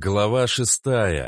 Глава 6.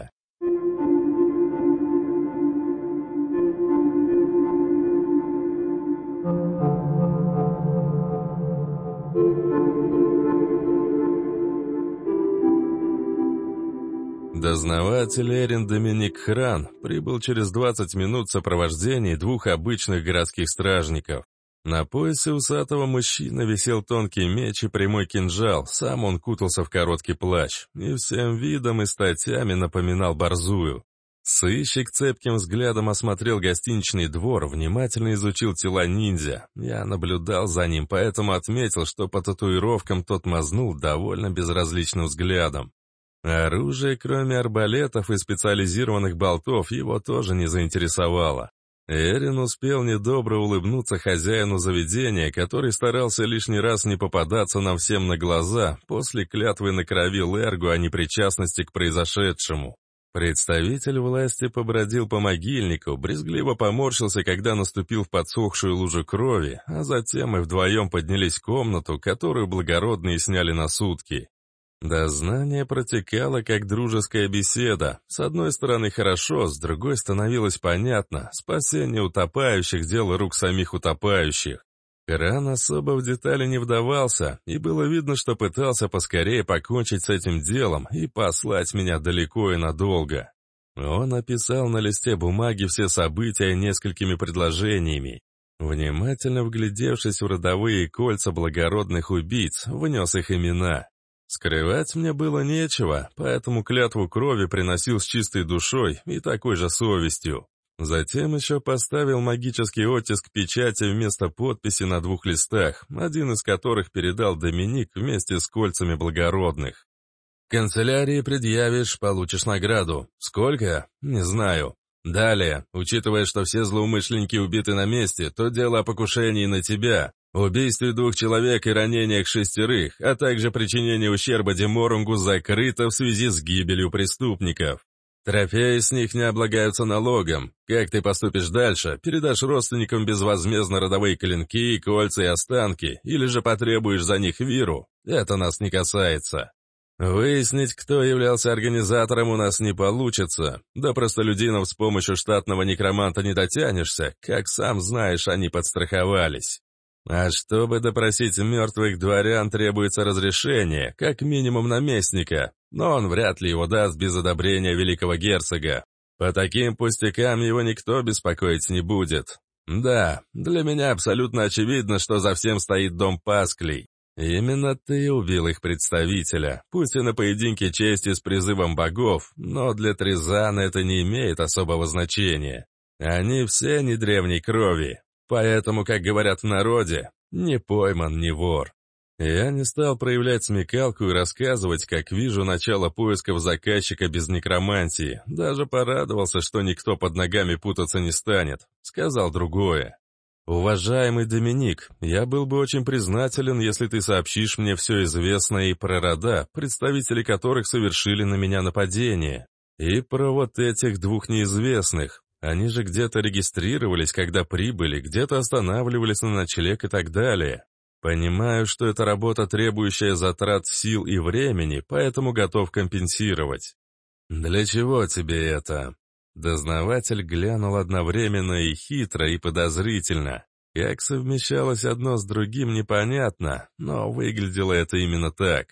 Дознаватель Эрин Доминик Хран прибыл через 20 минут в сопровождении двух обычных городских стражников. На поясе усатого мужчины висел тонкий меч и прямой кинжал, сам он кутался в короткий плащ и всем видом и статями напоминал борзую. Сыщик цепким взглядом осмотрел гостиничный двор, внимательно изучил тела ниндзя. Я наблюдал за ним, поэтому отметил, что по татуировкам тот мазнул довольно безразличным взглядом. Оружие, кроме арбалетов и специализированных болтов, его тоже не заинтересовало. Эрин успел недобро улыбнуться хозяину заведения, который старался лишний раз не попадаться нам всем на глаза после клятвы на крови Лергу о непричастности к произошедшему. Представитель власти побродил по могильнику, брезгливо поморщился, когда наступил в подсохшую лужу крови, а затем мы вдвоем поднялись в комнату, которую благородные сняли на сутки. Дознание протекало как дружеская беседа. С одной стороны хорошо, с другой становилось понятно. Спасение утопающих — дело рук самих утопающих. Хран особо в детали не вдавался, и было видно, что пытался поскорее покончить с этим делом и послать меня далеко и надолго. Он описал на листе бумаги все события несколькими предложениями. Внимательно вглядевшись в родовые кольца благородных убийц, внес их имена. Скрывать мне было нечего, поэтому клятву крови приносил с чистой душой и такой же совестью. Затем еще поставил магический оттиск печати вместо подписи на 2 листах, один из которых передал Доминик вместе с кольцами благородных. «В канцелярии предъявишь, получишь награду. Сколько? Не знаю. Далее, учитывая, что все злоумышленники убиты на месте, то дело о покушении на тебя. Убийстве 2 человек и ранениях 6, а также причинении ущерба Деморунгу закрыто в связи с гибелью преступников. Трофеи с них не облагаются налогом. Как ты поступишь дальше? Передашь родственникам безвозмездно родовые клинки, кольца и останки, или же потребуешь за них виру? Это нас не касается. Выяснить, кто являлся организатором, у нас не получится. До простолюдинов с помощью штатного некроманта не дотянешься, как сам знаешь, они подстраховались. А чтобы допросить мертвых дворян, требуется разрешение, как минимум наместника, но он вряд ли его даст без одобрения великого герцога. По таким пустякам его никто беспокоить не будет. Да, для меня абсолютно очевидно, что за всем стоит дом Пасклей. Именно ты убил их представителя, пусть и на поединке чести с призывом богов, но для Тризана это не имеет особого значения. Они все не древней крови. Поэтому, как говорят в народе, не пойман, не вор. Я не стал проявлять смекалку и рассказывать, как вижу начало поисков заказчика без некромантии. Даже порадовался, что никто под ногами путаться не станет. Сказал другое. «Уважаемый Доминик, я был бы очень признателен, если ты сообщишь мне все известное и про рода, представители которых совершили на меня нападение, и про вот этих 2 неизвестных. Они же где-то регистрировались, когда прибыли, где-то останавливались на ночлег и так далее. Понимаю, что это работа, требующая затрат сил и времени, поэтому готов компенсировать». «Для чего тебе это?» Дознаватель глянул одновременно и хитро, и подозрительно. Как совмещалось одно с другим, непонятно, но выглядело это именно так.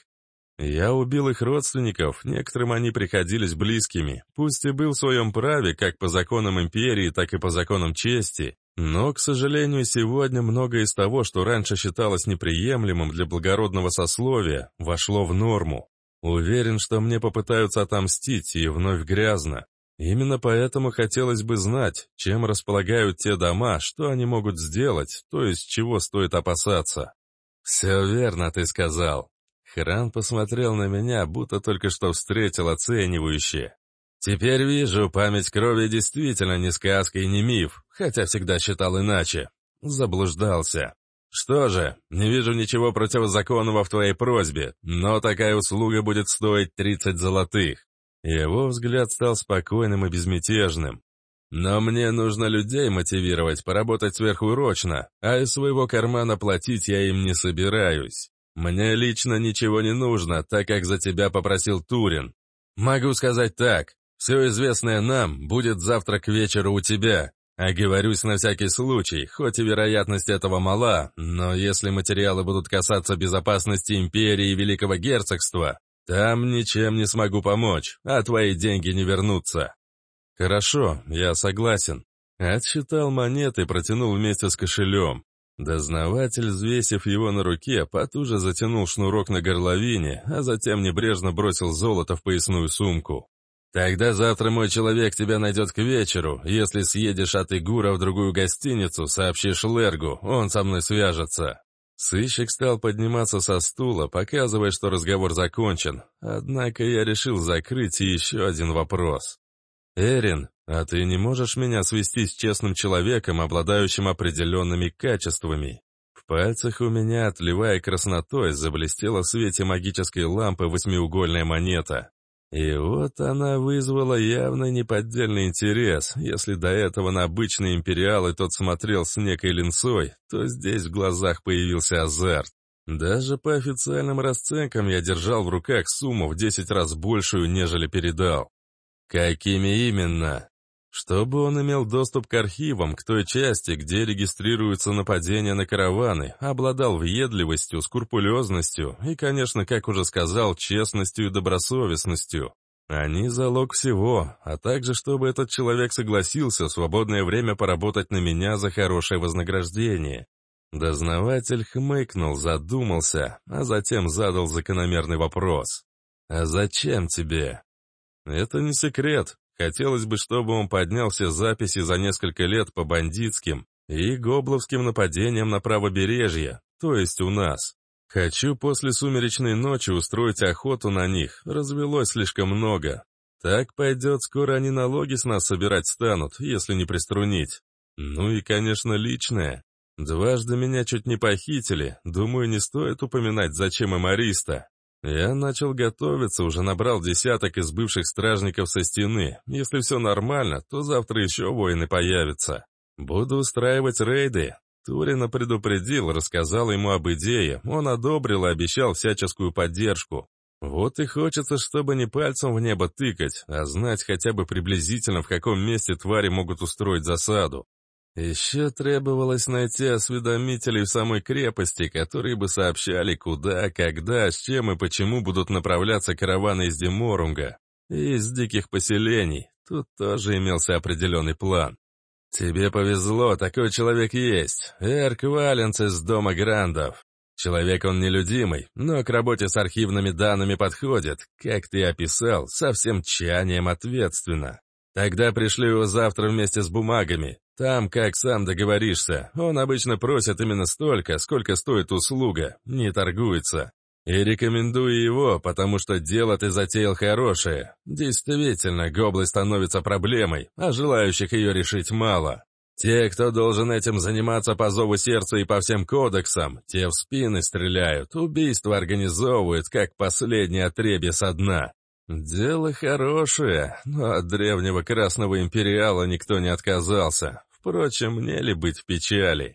Я убил их родственников, некоторым они приходились близкими, пусть и был в своем праве, как по законам империи, так и по законам чести, но, к сожалению, сегодня многое из того, что раньше считалось неприемлемым для благородного сословия, вошло в норму. Уверен, что мне попытаются отомстить, и вновь грязно. Именно поэтому хотелось бы знать, чем располагают те дома, что они могут сделать, то есть чего стоит опасаться. «Все верно ты сказал». Хран посмотрел на меня, будто только что встретил оценивающе. «Теперь вижу, память крови действительно не сказка и не миф, хотя всегда считал иначе. Заблуждался. Что же, не вижу ничего противозаконного в твоей просьбе, но такая услуга будет стоить 30 золотых». Его взгляд стал спокойным и безмятежным. «Но мне нужно людей мотивировать поработать сверхурочно, а из своего кармана платить я им не собираюсь. Мне лично ничего не нужно, так как за тебя попросил Турин. Могу сказать так. Все известное нам будет завтра к вечеру у тебя. Оговорюсь на всякий случай, хоть и вероятность этого мала, но если материалы будут касаться безопасности империи и Великого Герцогства, там ничем не смогу помочь, а твои деньги не вернутся. Хорошо, я согласен. Отсчитал монеты и протянул вместе с кошелем. Дознаватель, взвесив его на руке, потуже затянул шнурок на горловине, а затем небрежно бросил золото в поясную сумку. «Тогда завтра мой человек тебя найдет к вечеру. Если съедешь от Игура в другую гостиницу, сообщишь Лергу, он со мной свяжется». Сыщик стал подниматься со стула, показывая, что разговор закончен. Однако я решил закрыть и еще один вопрос. «Эрин, а ты не можешь меня свести с честным человеком, обладающим определенными качествами?» В пальцах у меня, отливая краснотой, заблестела в свете магической лампы восьмиугольная монета. И вот она вызвала явно неподдельный интерес. Если до этого на обычные империалы тот смотрел с некой линцой, то здесь в глазах появился азарт. Даже по официальным расценкам я держал в руках сумму в 10 раз большую, нежели передал. Какими именно? Чтобы он имел доступ к архивам, к той части, где регистрируются нападения на караваны, обладал въедливостью, скрупулезностью и, конечно, как уже сказал, честностью и добросовестностью. Они залог всего, а также чтобы этот человек согласился в свободное время поработать на меня за хорошее вознаграждение. Дознаватель хмыкнул, задумался, а затем задал закономерный вопрос. «А зачем тебе?» «Это не секрет. Хотелось бы, чтобы он поднял все записи за несколько лет по бандитским и гобловским нападениям на правобережье, то есть у нас. Хочу после сумеречной ночи устроить охоту на них, развелось слишком много. Так пойдет, скоро они налоги с нас собирать станут, если не приструнить. Ну и, конечно, личное. Дважды меня чуть не похитили, думаю, не стоит упоминать, зачем им Ариста. Я начал готовиться, уже набрал десяток из бывших стражников со стены. Если все нормально, то завтра еще воины появятся. Буду устраивать рейды. Турина предупредил, рассказал ему об идее. Он одобрил и обещал всяческую поддержку. Вот и хочется, чтобы не пальцем в небо тыкать, а знать хотя бы приблизительно, в каком месте твари могут устроить засаду. Еще требовалось найти осведомителей в самой крепости, которые бы сообщали, куда, когда, с чем и почему будут направляться караваны из Деморунга и из диких поселений. Тут тоже имелся определенный план. Тебе повезло, такой человек есть. Эрк Валенц из дома Грандов. Человек он нелюдимый, но к работе с архивными данными подходит, как ты описал, со всем тщанием ответственно. Тогда пришлю его завтра вместе с бумагами. Там, как сам договоришься, он обычно просит именно столько, сколько стоит услуга, не торгуется. И рекомендую его, потому что дело ты затеял хорошее. Действительно, гоблы становится проблемой, а желающих ее решить мало. Те, кто должен этим заниматься по зову сердца и по всем кодексам, те в спины стреляют, убийства организовывают, как последнее отребье со дна. Дело хорошее, но от древнего Красного Империала никто не отказался. Впрочем, мне ли быть в печали?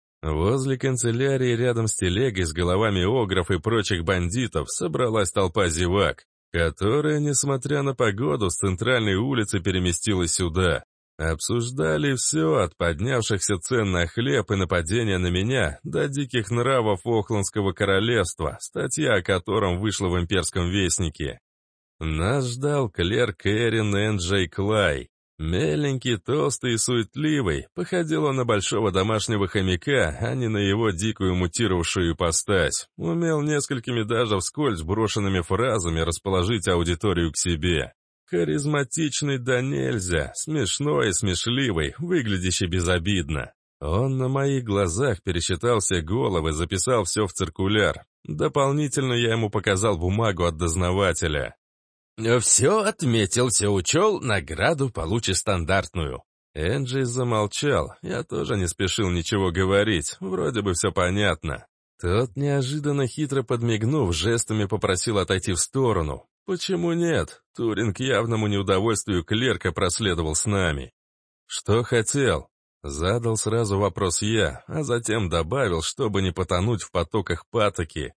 Возле канцелярии рядом с телегой с головами огров и прочих бандитов собралась толпа зевак, которая, несмотря на погоду, с центральной улицы переместилась сюда. Обсуждали все, от поднявшихся цен на хлеб и нападения на меня до диких нравов Охландского королевства, статья о котором вышла в имперском вестнике. Нас ждал клерк Эрин Энджей Клай. Меленький, толстый и суетливый, походил он на большого домашнего хомяка, а не на его дикую мутировавшую ипостась. Умел несколькими даже вскользь брошенными фразами расположить аудиторию к себе. Харизматичный да нельзя, смешной и смешливый, выглядящий безобидно. Он на моих глазах пересчитал все головы, записал все в циркуляр. Дополнительно я ему показал бумагу от дознавателя. «Все отметил, все учел, награду получишь стандартную». Энджи замолчал, я тоже не спешил ничего говорить, вроде бы все понятно. Тот, неожиданно хитро подмигнув, жестами попросил отойти в сторону. Почему нет? Турин к явному неудовольствию клерка проследовал с нами. «Что хотел?» Задал сразу вопрос я, а затем добавил, чтобы не потонуть в потоках патоки.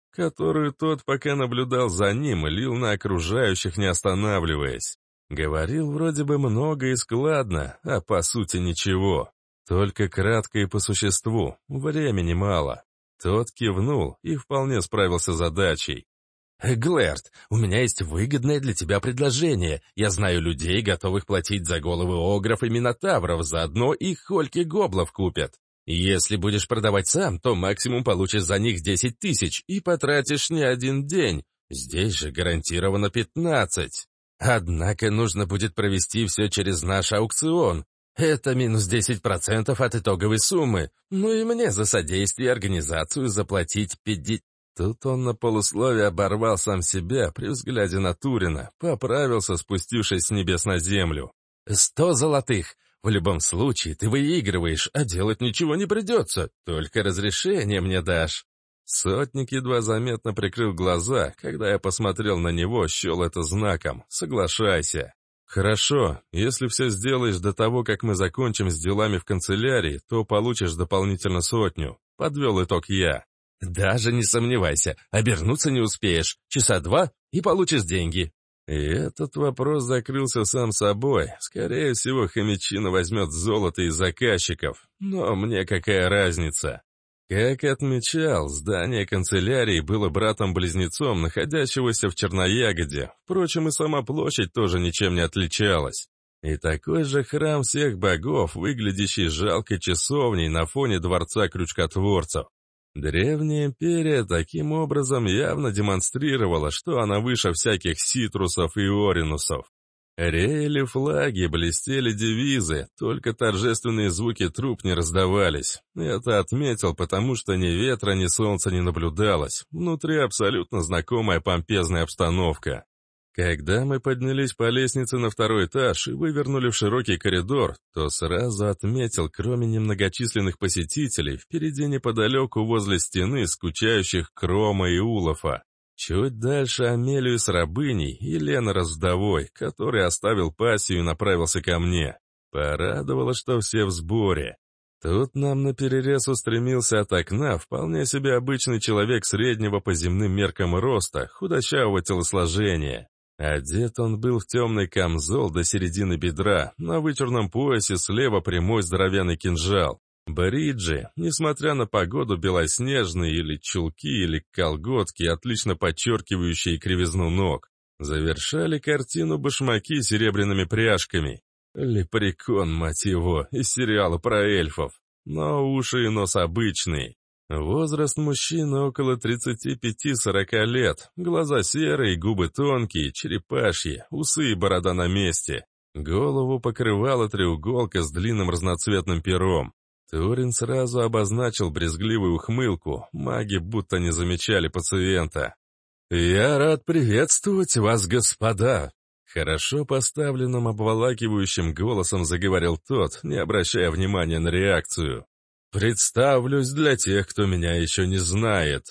которую тот, пока наблюдал за ним, лил на окружающих, не останавливаясь. Говорил вроде бы много и складно, а по сути ничего. Только кратко и по существу, времени мало. Тот кивнул и вполне справился с задачей. «Глэрт, у меня есть выгодное для тебя предложение. Я знаю людей, готовых платить за головы огров и минотавров, заодно и хольки гоблов купят. Если будешь продавать сам, то максимум получишь за них 10 тысяч и потратишь не один день. Здесь же гарантированно 15. Однако нужно будет провести все через наш аукцион. Это минус 10% от итоговой суммы. Ну и мне за содействие и организацию заплатить 50... Тут он на полусловие оборвал сам себя при взгляде на Турина, поправился, спустившись с небес на землю. 100 золотых. В любом случае ты выигрываешь, а делать ничего не придется, только разрешение мне дашь. Сотник едва заметно прикрыл глаза, когда я посмотрел на него, счел это знаком. Соглашайся. Хорошо, если все сделаешь до того, как мы закончим с делами в канцелярии, то получишь дополнительно 100. Подвел итог я. Даже не сомневайся, обернуться не успеешь. Часа 2 и получишь деньги. И этот вопрос закрылся сам собой. Скорее всего, хомячина возьмет золото из заказчиков. Но мне какая разница? Как отмечал, здание канцелярии было братом-близнецом, находящегося в Черноягоде. Впрочем, и сама площадь тоже ничем не отличалась. И такой же храм всех богов, выглядящий жалкой часовней на фоне дворца крючкотворцев. Древняя империя таким образом явно демонстрировала, что она выше всяких ситрусов и оринусов. Реяли флаги, блестели девизы, только торжественные звуки труб не раздавались. Это отметил, потому что ни ветра, ни солнца не наблюдалось. Внутри абсолютно знакомая помпезная обстановка. Когда мы поднялись по лестнице на 2-й этаж и вывернули в широкий коридор, то сразу отметил, кроме немногочисленных посетителей, впереди неподалеку возле стены скучающих Крома и Улафа. Чуть дальше Амелию с рабыней и Ленора с вдовой, который оставил пассию и направился ко мне. Порадовало, что все в сборе. Тут нам наперерез устремился от окна вполне себе обычный человек среднего по земным меркам роста, худощавого телосложения. Одет он был в темный камзол до середины бедра, на вычурном поясе слева прямой здоровенный кинжал. Бриджи, несмотря на погоду, белоснежные или чулки, или колготки, отлично подчеркивающие кривизну ног, завершали картину башмаки с серебряными пряжками. Лепрекон, мать его, из сериала про эльфов. Но уши и нос обычные. Возраст мужчины около 35-40 лет. Глаза серые, губы тонкие, черепашьи, усы и борода на месте. Голову покрывала треуголка с длинным разноцветным пером. Турин сразу обозначил брезгливую ухмылку, маги будто не замечали пациента. «Я рад приветствовать вас, господа!» Хорошо поставленным обволакивающим голосом заговорил тот, не обращая внимания на реакцию. «Представлюсь для тех, кто меня еще не знает.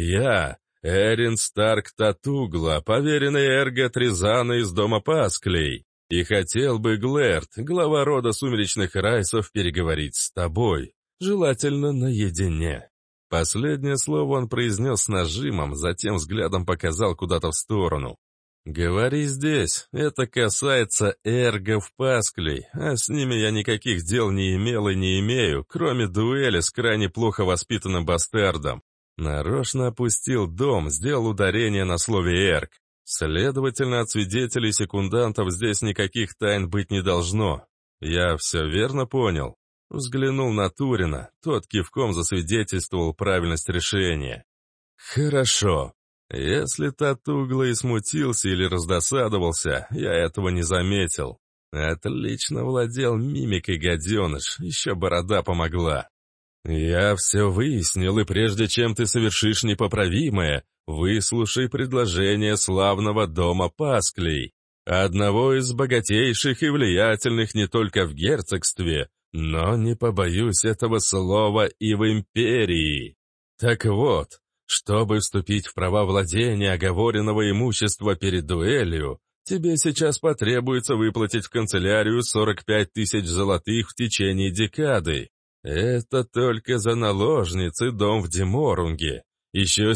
Я Эрин Старк Татугла, поверенный Эрго Тризана из дома Пасклей. И хотел бы, Глэрт, глава рода сумеречных райсов, переговорить с тобой, желательно наедине». Последнее слово он произнес с нажимом, затем взглядом показал куда-то в сторону. «Говори здесь, это касается эргов Пасклей, а с ними я никаких дел не имел и не имею, кроме дуэли с крайне плохо воспитанным бастардом». Нарочно опустил дом, сделал ударение на слове «эрг». Следовательно, от свидетелей и секундантов здесь никаких тайн быть не должно. Я все верно понял? Взглянул на Турина, тот кивком засвидетельствовал правильность решения. Хорошо. Если Татугла и смутился или раздосадовался, я этого не заметил. Отлично владел мимикой гаденыш, еще борода помогла. «Я все выяснил, и прежде чем ты совершишь непоправимое, выслушай предложение славного дома Пасклей, одного из богатейших и влиятельных не только в герцогстве, но, не побоюсь этого слова, и в империи. Так вот, чтобы вступить в права владения оговоренного имущества перед дуэлью, тебе сейчас потребуется выплатить в канцелярию 45 тысяч золотых в течение декады. Это только за наложниц и дом в Деморунге. еще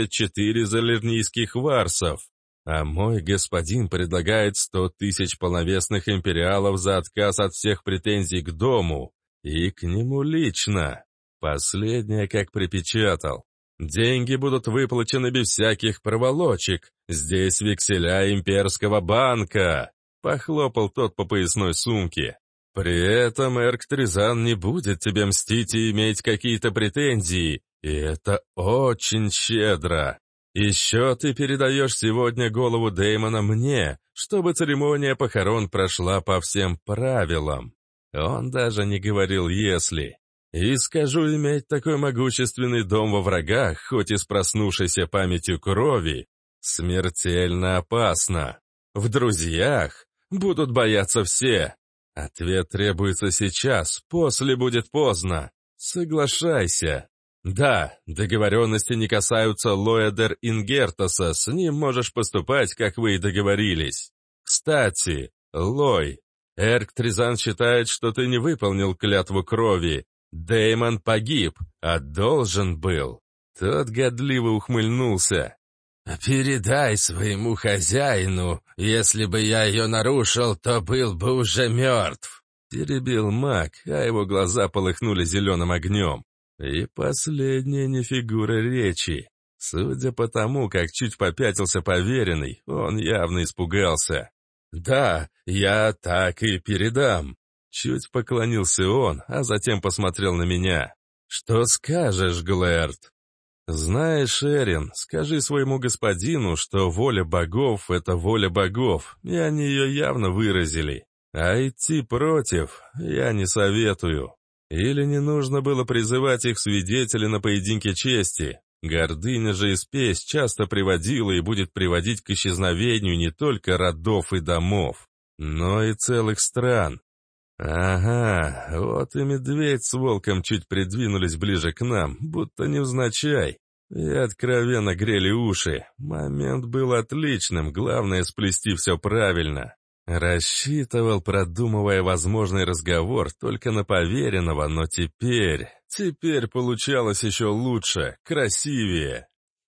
74 залернийских варсов. А мой господин предлагает 100 тысяч полновесных империалов за отказ от всех претензий к дому. И к нему лично. Последнее, как припечатал. Деньги будут выплачены без всяких проволочек. Здесь векселя имперского банка. Похлопал тот по поясной сумке. При этом Эрк-Тризан не будет тебе мстить и иметь какие-то претензии. И это очень щедро. Еще ты передаешь сегодня голову Дэймона мне, чтобы церемония похорон прошла по всем правилам. Он даже не говорил «если». И скажу, иметь такой могущественный дом во врагах, хоть и с проснувшейся памятью крови, смертельно опасно. В друзьях будут бояться все. Ответ требуется сейчас, после будет поздно. Соглашайся. Да, договоренности не касаются Лоэдер Ингертоса, с ним можешь поступать, как вы и договорились. Кстати, Лой, Эрк-Тризан считает, что ты не выполнил клятву крови. Дэймон погиб, а должен был. Тот годливо ухмыльнулся. «Передай своему хозяину, если бы я ее нарушил, то был бы уже мертв», — теребил маг, а его глаза полыхнули зеленым огнем. И последняя не фигура речи. Судя по тому, как чуть попятился поверенный, он явно испугался. «Да, я так и передам». Чуть поклонился он, а затем посмотрел на меня. «Что скажешь, Глэрд?» «Знаешь, Эрин, скажи своему господину, что воля богов — это воля богов, и они ее явно выразили. А идти против я не советую. Или не нужно было призывать их свидетелей на поединке чести. Гордыня же и спесь часто приводила и будет приводить к исчезновению не только родов и домов, но и целых стран. Ага, вот и медведь с волком чуть придвинулись ближе к нам, будто невзначай, и откровенно грели уши. Момент был отличным, главное сплести все правильно. Рассчитывал, продумывая возможный разговор только на поверенного, но теперь получалось еще лучше, красивее.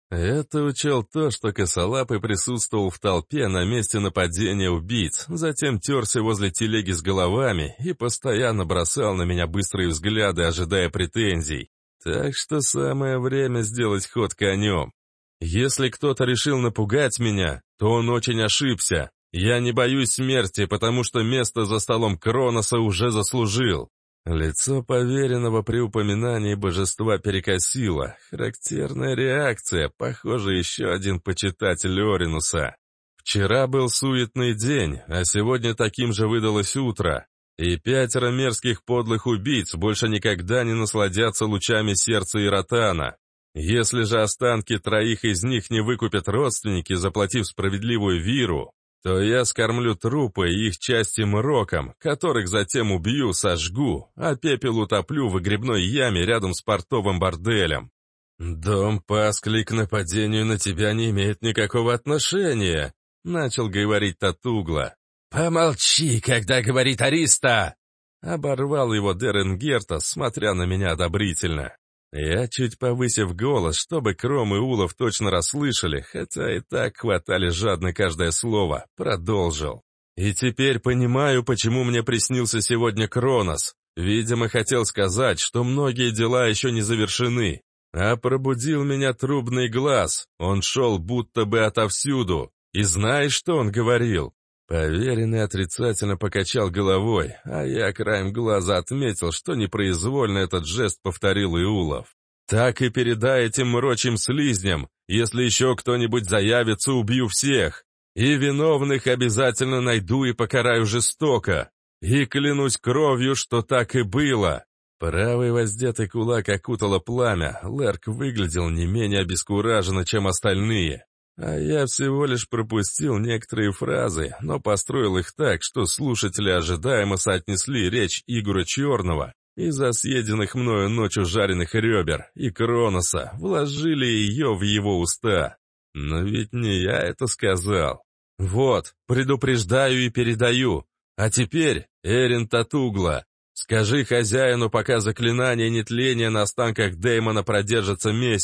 Это учел то, что Косолапый присутствовал в толпе на месте нападения убийц, затем терся возле телеги с головами и постоянно бросал на меня быстрые взгляды, ожидая претензий. Так что самое время сделать ход конем. Если кто-то решил напугать меня, то он очень ошибся. Я не боюсь смерти, потому что место за столом Кроноса уже заслужил. Лицо поверенного при упоминании божества перекосило. Характерная реакция, похоже, еще один почитатель Оринуса. Вчера был суетный день, а сегодня таким же выдалось утро. И 5 мерзких подлых убийц больше никогда не насладятся лучами сердца Иротана. Если же останки 3 из них не выкупят родственники, заплатив справедливую виру, то я скормлю трупы и их части мроком, которых затем убью, сожгу, а пепел утоплю в выгребной яме рядом с портовым борделем. «Дом Паскли к нападению на тебя не имеет никакого отношения», — начал говорить Татугла. «Помолчи, когда говорит Ариста!» — оборвал его Дерен Гертас, смотря на меня одобрительно. Я, чуть повысив голос, чтобы Кром и Улов точно расслышали, хотя и так хватали жадно каждое слово, продолжил. «И теперь понимаю, почему мне приснился сегодня Кронос. Видимо, хотел сказать, что многие дела еще не завершены. А пробудил меня трубный глаз, он шел будто бы отовсюду. И знаешь, что он говорил?» Поверенный отрицательно покачал головой, а я краем глаза отметил, что непроизвольно этот жест повторил Иулов. «Так и передай этим мрочим слизням, если еще кто-нибудь заявится, убью всех. И виновных обязательно найду и покараю жестоко. И клянусь кровью, что так и было». Правый воздетый кулак окутало пламя, Лерк выглядел не менее обескураженно, чем остальные. А я всего лишь пропустил некоторые фразы, но построил их так, что слушатели ожидаемо соотнесли речь Игора Черного из-за съеденных мною ночью жареных ребер и Кроноса, вложили ее в его уста. Но ведь не я это сказал. Вот, предупреждаю и передаю. А теперь, Эрин Татугла, скажи хозяину, пока заклинание нетления на останках Дэймона продержится месяц.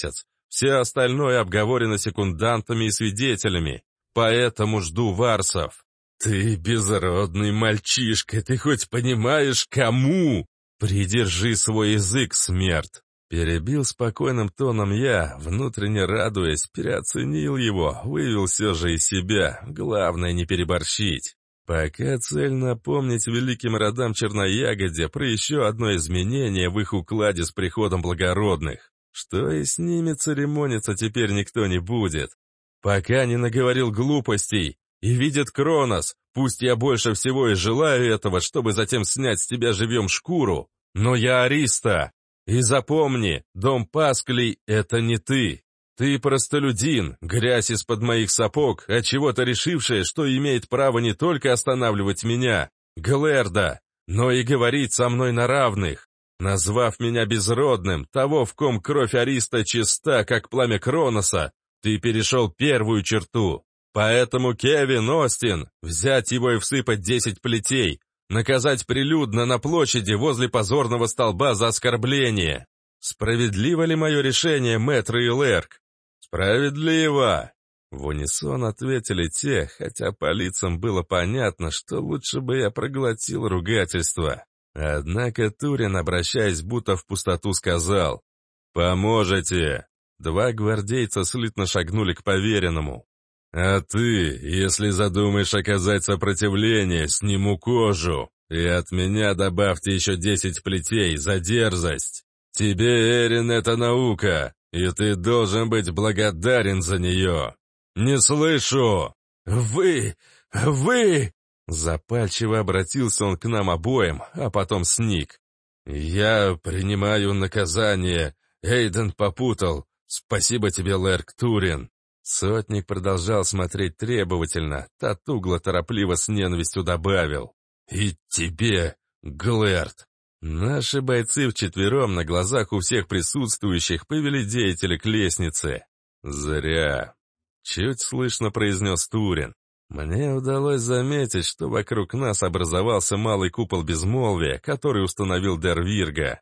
Все остальное обговорено секундантами и свидетелями. Поэтому жду варсов». «Ты безродный мальчишка, ты хоть понимаешь, кому?» «Придержи свой язык, смерть!» Перебил спокойным тоном я, внутренне радуясь, переоценил его, вывел все же из себя, главное не переборщить. Пока цель напомнить великим родам Черноягоде про еще одно изменение в их укладе с приходом благородных, что и с ними церемониться теперь никто не будет. Пока не наговорил глупостей, и видит Кронос, пусть я больше всего и желаю этого, чтобы затем снять с тебя живьем шкуру, но я Ариста. И запомни, дом Пасклей — это не ты. Ты простолюдин, грязь из-под моих сапог, отчего-то решившая, что имеет право не только останавливать меня, Глэрда, но и говорить со мной на равных. Назвав меня безродным, того, в ком кровь Ариста чиста, как пламя Кроноса, ты перешел первую черту. Поэтому, Кевин, Остин, взять его и всыпать 10 плетей, наказать прилюдно на площади возле позорного столба за оскорбление. Справедливо ли мое решение, мэтр и Лерк? Справедливо! В унисон ответили те, хотя по лицам было понятно, что лучше бы я проглотил ругательство. Однако Турин, обращаясь будто в пустоту, сказал: «Поможете!» Два гвардейца слитно шагнули к поверенному. «А ты, если задумаешь оказать сопротивление, сниму кожу, и от меня добавьте еще 10 плетей за дерзость. Тебе, Эрин, это наука, и ты должен быть благодарен за нее. Не слышу!» «Вы! Запальчиво обратился он к нам обоим, а потом сник. «Я принимаю наказание. Эйден попутал. Спасибо тебе, Лерк Турин». Сотник продолжал смотреть требовательно, Татугла торопливо с ненавистью добавил: «И тебе, Глэрд». Наши бойцы вчетвером на глазах у всех присутствующих повели деятеля к лестнице. «Зря», — чуть слышно произнес Турин. Мне удалось заметить, что вокруг нас образовался малый купол безмолвия, который установил Дервирга.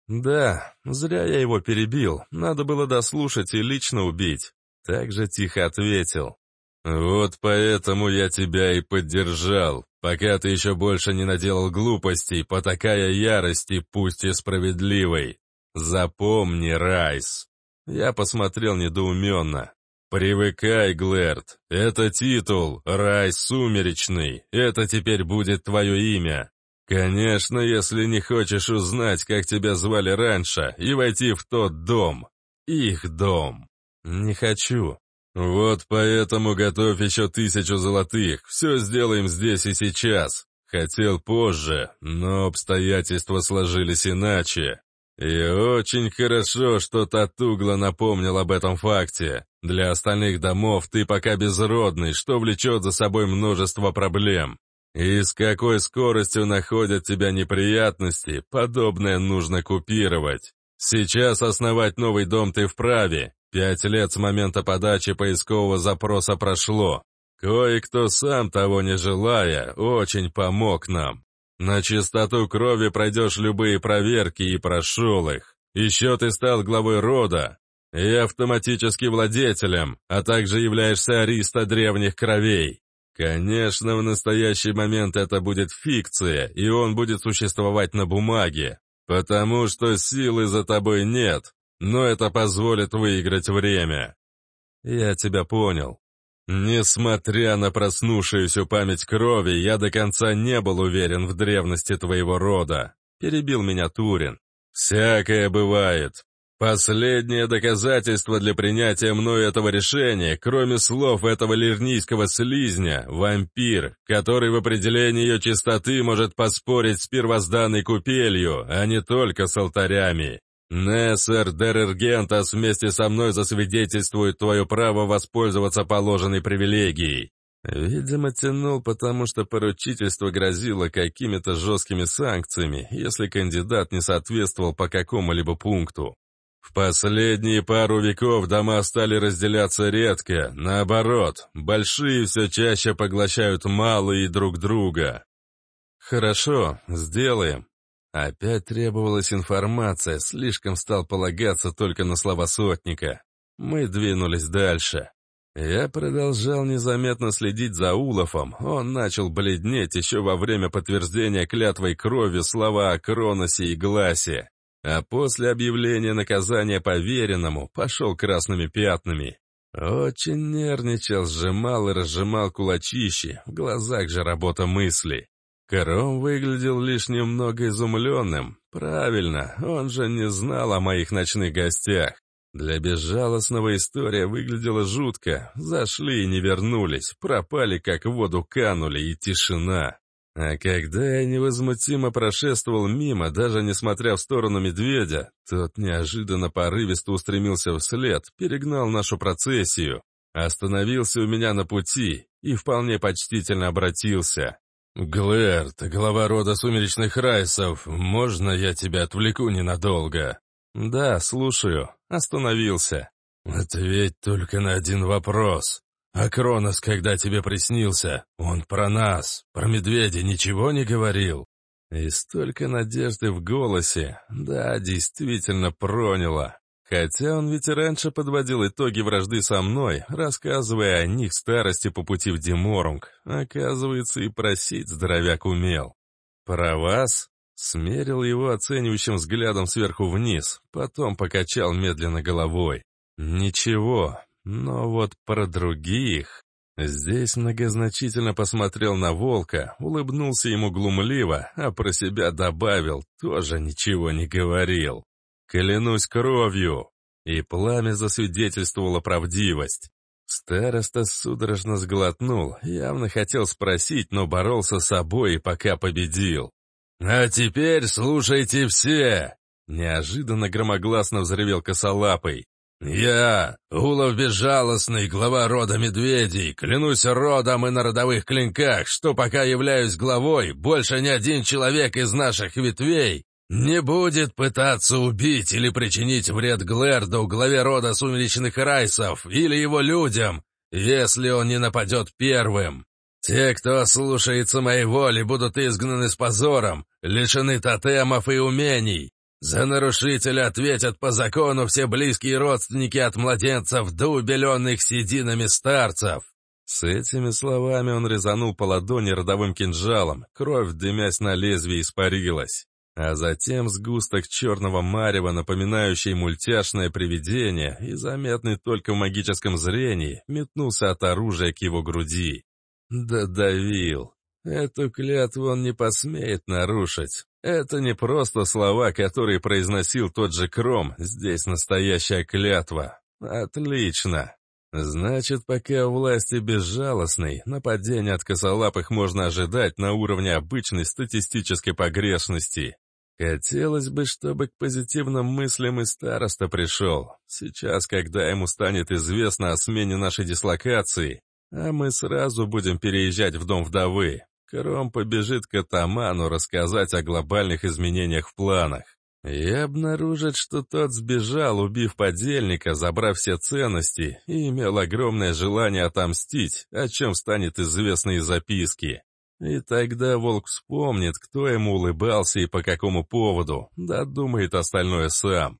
Да, зря я его перебил, надо было дослушать и лично убить. Так же тихо ответил: «Вот поэтому я тебя и поддержал, пока ты еще больше не наделал глупостей, потакая ярости, пусть и справедливой. Запомни, Райс». Я посмотрел недоуменно. «Привыкай, Глэрд, это титул, Райс Сумеречный, это теперь будет твое имя. Конечно, если не хочешь узнать, как тебя звали раньше, и войти в тот дом, их дом». «Не хочу». «Вот поэтому готовь еще 1000 золотых, все сделаем здесь и сейчас. Хотел позже, но обстоятельства сложились иначе. И очень хорошо, что Татугла напомнил об этом факте. Для остальных домов ты пока безродный, что влечет за собой множество проблем. И с какой скоростью находят тебя неприятности, подобное нужно купировать. Сейчас основать новый дом ты вправе. 5 лет с момента подачи поискового запроса прошло. Кое-кто, сам того не желая, очень помог нам. На чистоту крови пройдешь любые проверки и прошел их. Еще ты стал главой рода и автоматически владетелем, а также являешься ариста древних кровей. Конечно, в настоящий момент это будет фикция, и он будет существовать на бумаге, потому что силы за тобой нет, но это позволит выиграть время. Я тебя понял. Несмотря на проснувшуюся память крови, я до конца не был уверен в древности твоего рода, перебил меня Турин. Всякое бывает. Последнее доказательство для принятия мной этого решения, кроме слов этого лирнийского слизня, вампир, который в определении ее чистоты может поспорить с первозданной купелью, а не только с алтарями. Нессер Дерергентас вместе со мной засвидетельствует твое право воспользоваться положенной привилегией. Видимо, тянул, потому что поручительство грозило какими-то жесткими санкциями, если кандидат не соответствовал по какому-либо пункту. В последние пару веков дома стали разделяться редко, наоборот, большие все чаще поглощают малые друг друга. Хорошо, сделаем. Опять требовалась информация, слишком стал полагаться только на слова сотника. Мы двинулись дальше. Я продолжал незаметно следить за Улафом. Он начал бледнеть еще во время подтверждения клятвой крови слова о Кроносе и Гласе. А после объявления наказания поверенному пошел красными пятнами. Очень нервничал, сжимал и разжимал кулачищи, в глазах же работа мысли. Кром выглядел лишь немного изумленным. Правильно, он же не знал о моих ночных гостях. Для безжалостного история выглядела жутко. Зашли и не вернулись, пропали как в воду канули, и тишина. А когда я невозмутимо прошествовал мимо, даже несмотря в сторону медведя, тот неожиданно порывисто устремился вслед, перегнал нашу процессию, остановился у меня на пути и вполне почтительно обратился. «Глэрт, глава рода сумеречных райсов, можно я тебя отвлеку ненадолго?» «Да, слушаю». Остановился. «Ответь только на один вопрос. А Кронос, когда тебе приснился, он про нас, про медведя ничего не говорил?» И столько надежды в голосе. Да, действительно проняло. Хотя он ведь и раньше подводил итоги вражды со мной, рассказывая о них старости по пути в Деморунг. Оказывается, и просить здоровяк умел. «Про вас?» Смерил его оценивающим взглядом сверху вниз, потом покачал медленно головой. «Ничего, но вот про других...» Здесь многозначительно посмотрел на волка, улыбнулся ему глумливо, а про себя добавил, тоже ничего не говорил. «Клянусь кровью!» И пламя засвидетельствовало правдивость. Староста судорожно сглотнул, явно хотел спросить, но боролся с собой и пока победил. «А теперь слушайте все!» Неожиданно громогласно взревел косолапый. «Я, Улов Безжалостный, глава рода медведей, клянусь родом и на родовых клинках, что пока являюсь главой, больше ни один человек из наших ветвей не будет пытаться убить или причинить вред Глэрду, главе рода сумеречных райсов, или его людям, если он не нападет первым. Те, кто слушается моей воли, будут изгнаны с позором, лишены тотемов и умений. За нарушителя ответят по закону все близкие родственники от младенцев до убеленных сединами старцев». С этими словами он резанул по ладони родовым кинжалом, кровь, дымясь на лезвии, испарилась. А затем сгусток черного марева, напоминающий мультяшное привидение и заметный только в магическом зрении, метнулся от оружия к его груди. Додавил. Эту клятву он не посмеет нарушить. Это не просто слова, которые произносил тот же Кром, здесь настоящая клятва. Отлично. Значит, пока у власти безжалостной, нападения от косолапых можно ожидать на уровне обычной статистической погрешности. Хотелось бы, чтобы к позитивным мыслям и староста пришел. Сейчас, когда ему станет известно о смене нашей дислокации, а мы сразу будем переезжать в дом вдовы, Кром побежит к атаману рассказать о глобальных изменениях в планах. И обнаружит, что тот сбежал, убив подельника, забрав все ценности, и имел огромное желание отомстить, о чем станет известно из записки. И тогда волк вспомнит, кто ему улыбался и по какому поводу, додумает остальное сам.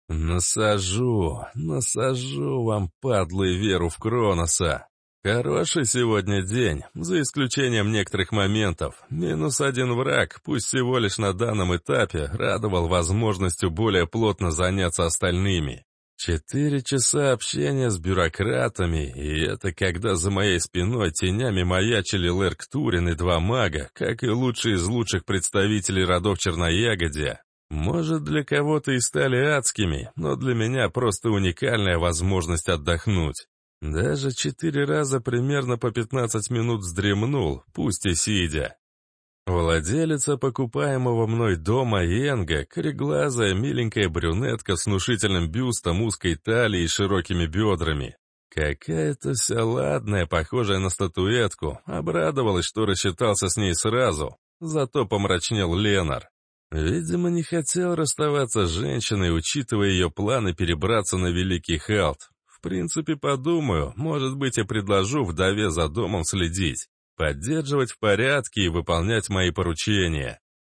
Насажу вам, падлы, веру в Кроноса. Хороший сегодня день, за исключением некоторых моментов. -1 враг, пусть всего лишь на данном этапе, радовал возможностью более плотно заняться остальными. 4 часа общения с бюрократами, и это когда за моей спиной тенями маячили Лерк Турин и 2 мага, как и лучшие из лучших представителей родов Черноягодия. Может, для кого-то и стали адскими, но для меня просто уникальная возможность отдохнуть. Даже 4 раза примерно по 15 минут вздремнул, пусть и сидя. Владелица покупаемого мной дома Энга, кореглазая миленькая брюнетка с внушительным бюстом, узкой талией и широкими бедрами. Какая-то вся ладная, похожая на статуэтку, обрадовалась, что рассчитался с ней сразу, зато помрачнел Ленар. Видимо, не хотел расставаться с женщиной, учитывая ее планы перебраться на Великий Халт. В принципе, подумаю, может быть, и предложу вдове за домом следить, поддерживать в порядке и выполнять мои поручения.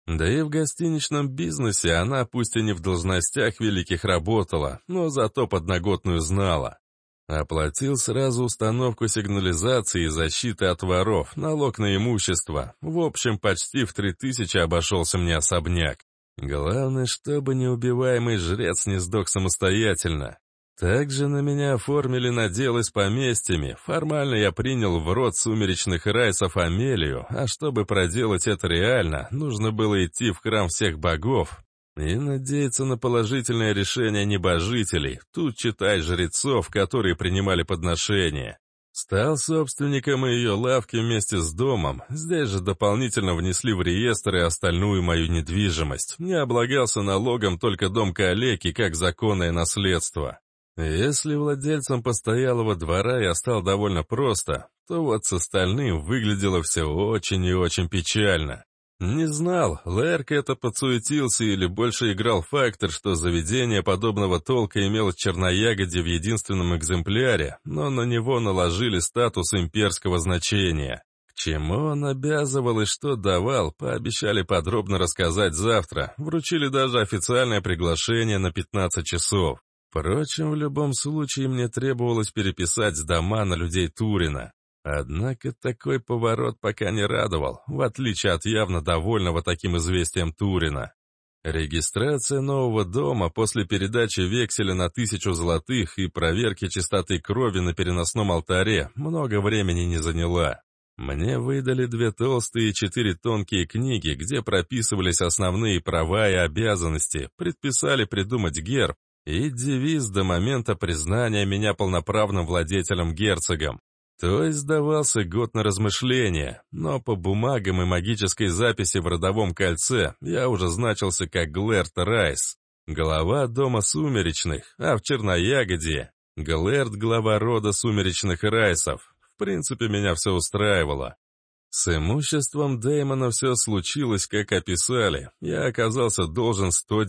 Да и в гостиничном бизнесе она, пусть и не в должностях великих работала, но зато подноготную знала. Оплатил сразу установку сигнализации и защиты от воров, налог на имущество. В общем, почти в 3000 обошелся мне особняк. Главное, чтобы неубиваемый жрец не сдох самостоятельно. Также на меня оформили наделы с поместьями. Формально я принял в род сумеречных райсов Амелию, а чтобы проделать это реально, нужно было идти в храм всех богов и надеяться на положительное решение небожителей, тут читай жрецов, которые принимали подношения. Стал собственником ее лавки вместе с домом, здесь же дополнительно внесли в реестр и остальную мою недвижимость. Не облагался налогом только дом калеки как законное наследство. Если владельцем постоялого двора я стал довольно просто, то вот с остальным выглядело все очень и очень печально. Не знал, Лэрк это подсуетился или больше играл фактор, что заведение подобного толка имело черноягоде в единственном экземпляре, но на него наложили статус имперского значения. К чему он обязывал и что давал, пообещали подробно рассказать завтра, вручили даже официальное приглашение на 15 часов. Впрочем, в любом случае мне требовалось переписать дома на людей Турина. Однако такой поворот пока не радовал, в отличие от явно довольного таким известием Турина. Регистрация нового дома после передачи векселя на 1000 золотых и проверки чистоты крови на переносном алтаре много времени не заняла. Мне выдали 2 толстые и 4 тонкие книги, где прописывались основные права и обязанности, предписали придумать герб и девиз до момента признания меня полноправным владетелем-герцогом. То есть сдавался год на размышления, но по бумагам и магической записи в родовом кольце я уже значился как Глэрд Райс, глава дома сумеречных, а в Черноягоде Глэрд — глава рода сумеречных Райсов. В принципе, меня все устраивало. С имуществом Дэймона все случилось, как описали. Я оказался должен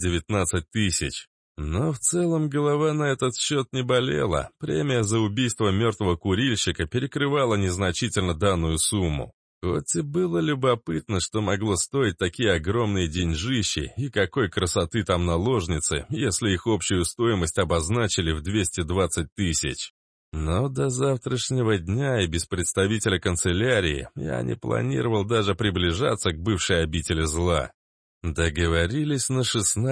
119 000. Но в целом голова на этот счет не болела. Премия за убийство мертвого курильщика перекрывала незначительно данную сумму. Хоть и было любопытно, что могло стоить такие огромные деньжищи и какой красоты там наложницы, если их общую стоимость обозначили в 220 000. Но до завтрашнего дня и без представителя канцелярии я не планировал даже приближаться к бывшей обители зла. Договорились на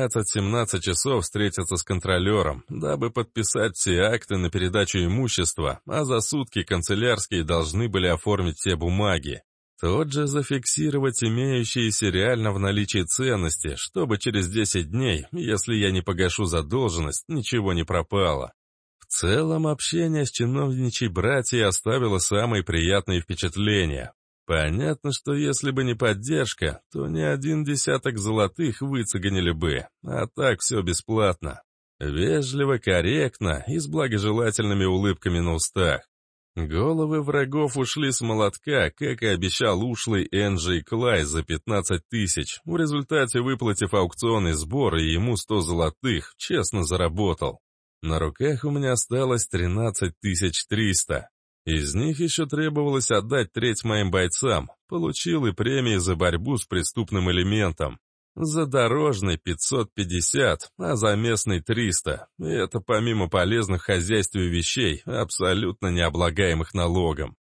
16-17 часов встретиться с контролером, дабы подписать все акты на передачу имущества, а за сутки канцелярские должны были оформить все бумаги. Тот же зафиксировать имеющиеся реально в наличии ценности, чтобы через 10 дней, если я не погашу задолженность, ничего не пропало. В целом, общение с чиновничьей братьей оставило самые приятные впечатления. Понятно, что если бы не поддержка, то ни 1 десяток золотых выцеганили бы, а так все бесплатно. Вежливо, корректно и с благожелательными улыбками на устах. Головы врагов ушли с молотка, как и обещал ушлый Энджи Клай за 15 000, в результате выплатив аукционный сбор и ему 100 золотых, честно заработал. На руках у меня осталось 13 300. Из них еще требовалось отдать треть моим бойцам, получил и премии за борьбу с преступным элементом. За дорожный 550, а за местный 300, и это помимо полезных в хозяйстве вещей, абсолютно не облагаемых налогом.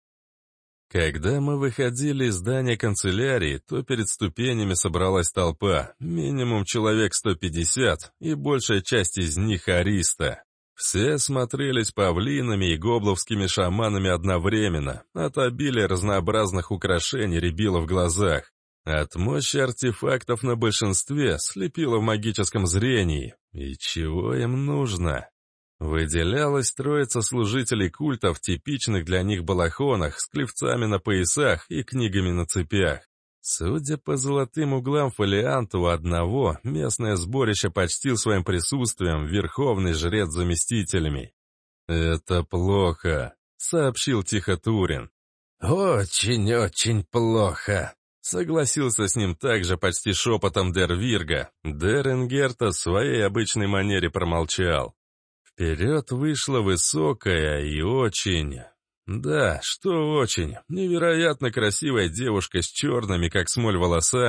Когда мы выходили из здания канцелярии, то перед ступенями собралась толпа, минимум человек 150, и большая часть из них ариста. Все смотрелись павлинами и гобловскими шаманами одновременно, от обилия разнообразных украшений рябило в глазах. От мощи артефактов на большинстве слепило в магическом зрении. И чего им нужно? Выделялась троица служителей культа в типичных для них балахонах с клевцами на поясах и книгами на цепях. Судя по золотым углам фолианта, у одного местное сборище почтил своим присутствием верховный жрец с заместителями. «Это плохо», — сообщил тихо Турин. «Очень-очень плохо», — согласился с ним также почти шепотом Дер Вирга. Дер Ингерта в своей обычной манере промолчал. Вперед вышла высокая и очень... Да, что очень, невероятно красивая девушка с черными, как смоль, волосами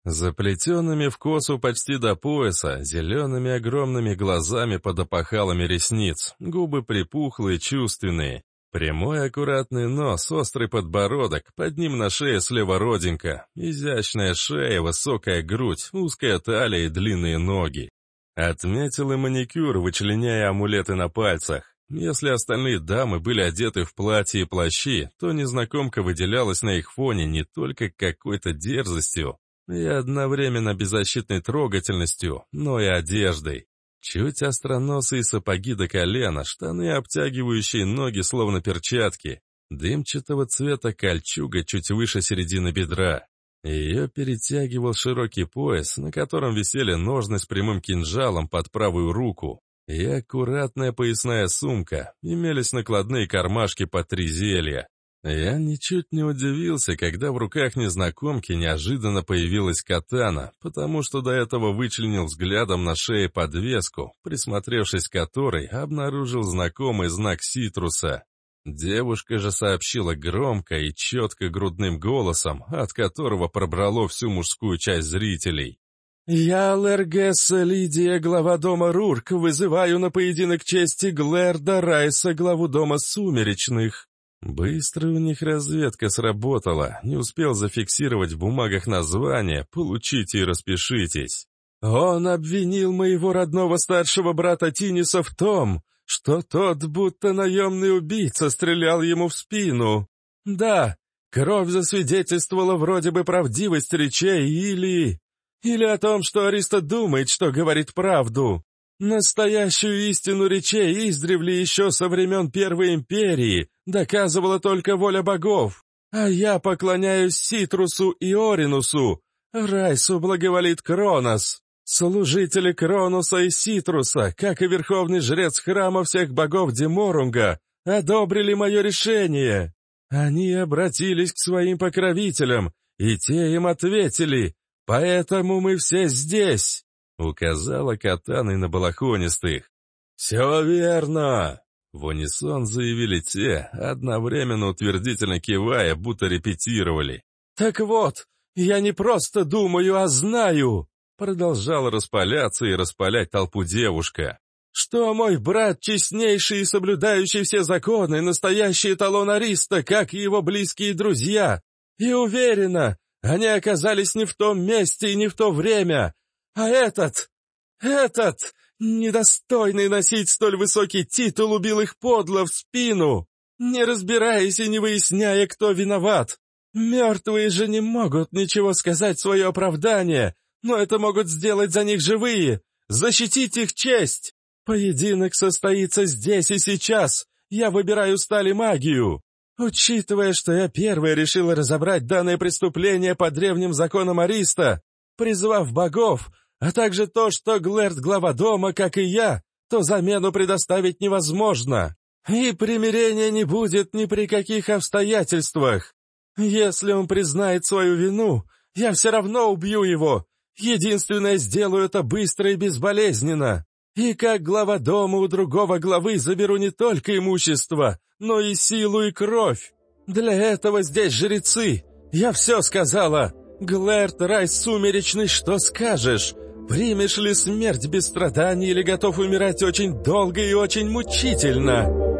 Заплетенными в косу почти до пояса, зелеными огромными глазами под опахалами ресниц, губы припухлые, чувственные. Прямой аккуратный нос, острый подбородок, под ним на шее слева родинка, изящная шея, высокая грудь, узкая талия и длинные ноги. Отметил и маникюр, вычленяя амулеты на пальцах. Если остальные дамы были одеты в платья и плащи, то незнакомка выделялась на их фоне не только какой-то дерзостью и одновременно беззащитной трогательностью, но и одеждой. Чуть остроносые сапоги до колена, штаны, обтягивающие ноги словно перчатки, дымчатого цвета кольчуга чуть выше середины бедра. Ее перетягивал широкий пояс, на котором висели ножны с прямым кинжалом под правую руку, и аккуратная поясная сумка, имелись накладные кармашки по 3 зелья. Я ничуть не удивился, когда в руках незнакомки неожиданно появилась катана, потому что до этого вычленил взглядом на шее подвеску, присмотревшись к которой, обнаружил знакомый знак Ситруса. Девушка же сообщила громко и четко грудным голосом, от которого пробрало всю мужскую часть зрителей. «Я, Лергесса Лидия, глава дома Рурк, вызываю на поединок чести Глэрда Райса, главу дома Сумеречных». Быстро у них разведка сработала, не успел зафиксировать в бумагах название, получите и распишитесь. Он обвинил моего родного старшего брата Тиниса в том, что тот, будто наемный убийца, стрелял ему в спину. Да, кровь засвидетельствовала вроде бы правдивость речей или о том, что Ариста думает, что говорит правду. Настоящую истину речей издревле еще со времен Первой Империи доказывала только воля богов, а я поклоняюсь Ситрусу и Оринусу. Райсу благоволит Кронос. Служители Кронуса и Ситруса, как и верховный жрец храма всех богов Деморунга, одобрили мое решение. Они обратились к своим покровителям, и те им ответили, поэтому мы все здесь. Указала катаной на балахонистых. «Все верно!» В унисон заявили те, одновременно утвердительно кивая, будто репетировали. «Так вот, я не просто думаю, а знаю!» Продолжала распаляться и распалять толпу девушка. «Что мой брат, честнейший и соблюдающий все законы, настоящий эталон Ариста, как и его близкие друзья. И уверена, они оказались не в том месте и не в то время. А этот, недостойный носить столь высокий титул, убил их подло в спину, не разбираясь и не выясняя, кто виноват. Мертвые же не могут ничего сказать в свое оправдание, но это могут сделать за них живые, защитить их честь. Поединок состоится здесь и сейчас, я выбираю сталь и магию. Учитывая, что я первая решила разобрать данное преступление по древним законам Ариста, призвав богов, а также то, что Глэрд глава дома, как и я, то замену предоставить невозможно. И примирения не будет ни при каких обстоятельствах. Если он признает свою вину, я все равно убью его. Единственное, сделаю это быстро и безболезненно. И как глава дома у другого главы заберу не только имущество, но и силу и кровь. Для этого здесь жрецы. Я все сказала. Глэрд Райс Сумеречный, что скажешь? Примешь ли смерть без страданий или готов умирать очень долго и очень мучительно?»